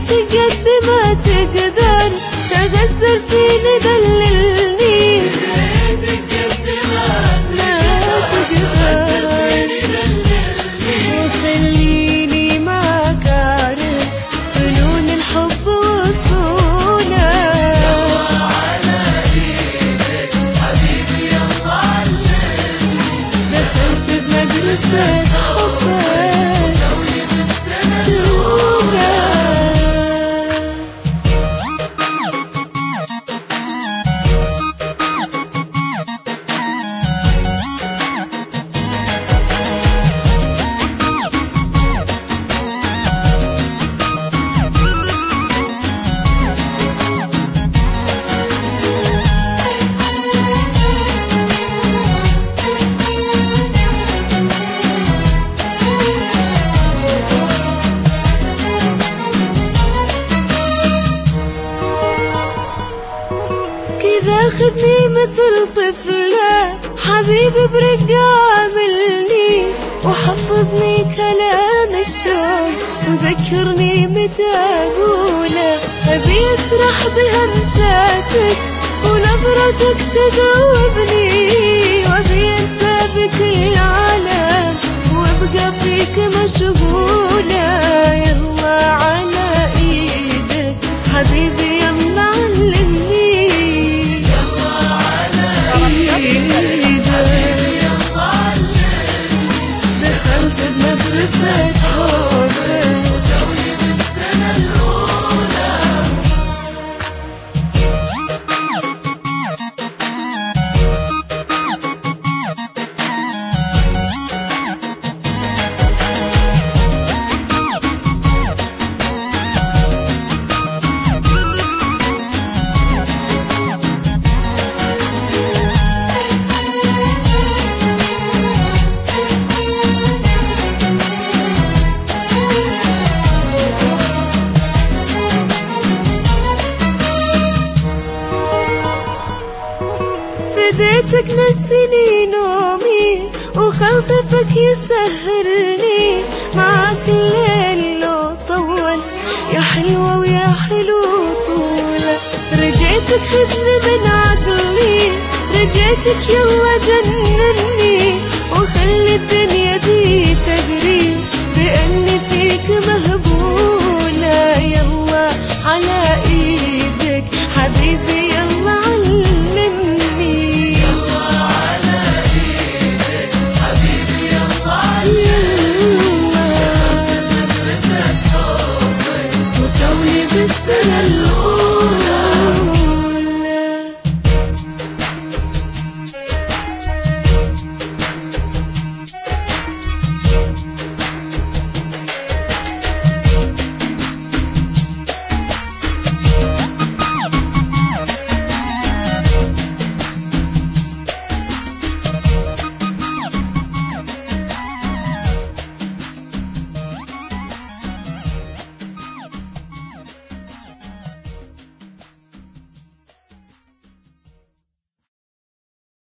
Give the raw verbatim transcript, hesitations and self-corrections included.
حبيتك قد ما تقدر، تغزل فيني دللني. حبيتك قد ما تقدر، وخليني معك أعرف فنون الحب وصوله. يلا على ايدك حبيبي يلا علمني، دخلت بمدرسة حبك توي بالسنة الأولى. كذا خذني مثل طفلة، حبيبي برقة عاملني، وحفظني كلام الشوق وذكرني متى أقوله. أبي أسرح بهمساتك ونظرتك تذوبني، وأبي أنسى بكل العالم وأبقى فيك مشغولة. يلا على إيدك حبيبي يلا علمني، دخلت بمدرسة حبك توي بالسنة الأولى. فديتك نفسي نومي وخلطفك يسهرني، معاك الليل لو طول يا حلوة ويا حلو طولة. رجيتك خذني من عقلي، رجيتك يلا جنني، وخلي الدنيا دي تدري بأني فيك مهبولة. يلا على إيدك حبيبي يلا علمني، يلا على ايدك حبيبي يلا علمني، يلا مدرسة حبك وتوي بالسنة الأولى.